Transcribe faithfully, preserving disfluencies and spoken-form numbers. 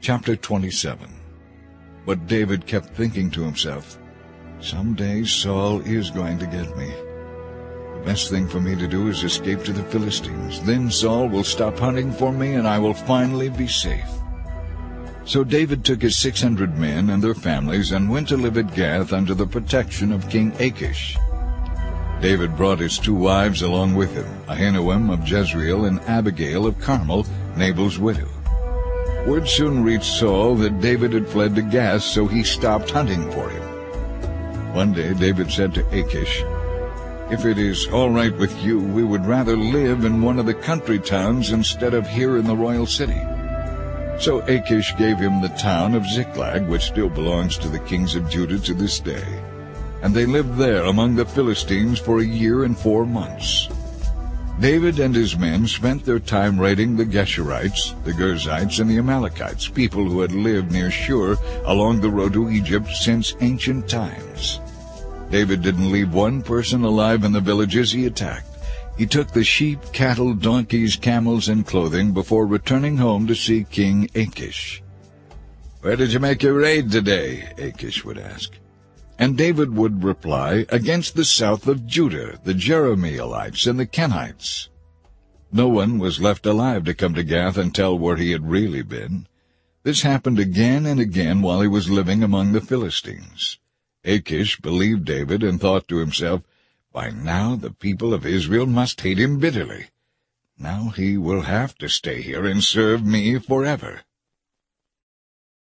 Chapter twenty-seven. But David kept thinking to himself, "Someday Saul is going to get me. The best thing for me to do is escape to the Philistines. Then Saul will stop hunting for me, and I will finally be safe." So David took his six hundred men and their families and went to live at Gath under the protection of King Achish. David brought his two wives along with him, Ahinoam of Jezreel and Abigail of Carmel, Nabal's widow. Word soon reached Saul that David had fled to Gath, so he stopped hunting for him. One day David said to Achish, "If it is all right with you, we would rather live in one of the country towns instead of here in the royal city." So Achish gave him the town of Ziklag, which still belongs to the kings of Judah to this day. And they lived there among the Philistines for a year and four months. David and his men spent their time raiding the Geshurites, the Girzites, and the Amalekites, people who had lived near Shur along the road to Egypt since ancient times. David didn't leave one person alive in the villages he attacked. He took the sheep, cattle, donkeys, camels, and clothing before returning home to see King Achish. "Where did you make your raid today?" Achish would ask. And David would reply, "Against the south of Judah, the Jerahmeelites and the Kenites." No one was left alive to come to Gath and tell where he had really been. This happened again and again while he was living among the Philistines. Achish believed David and thought to himself, "By now the people of Israel must hate him bitterly. Now he will have to stay here and serve me forever."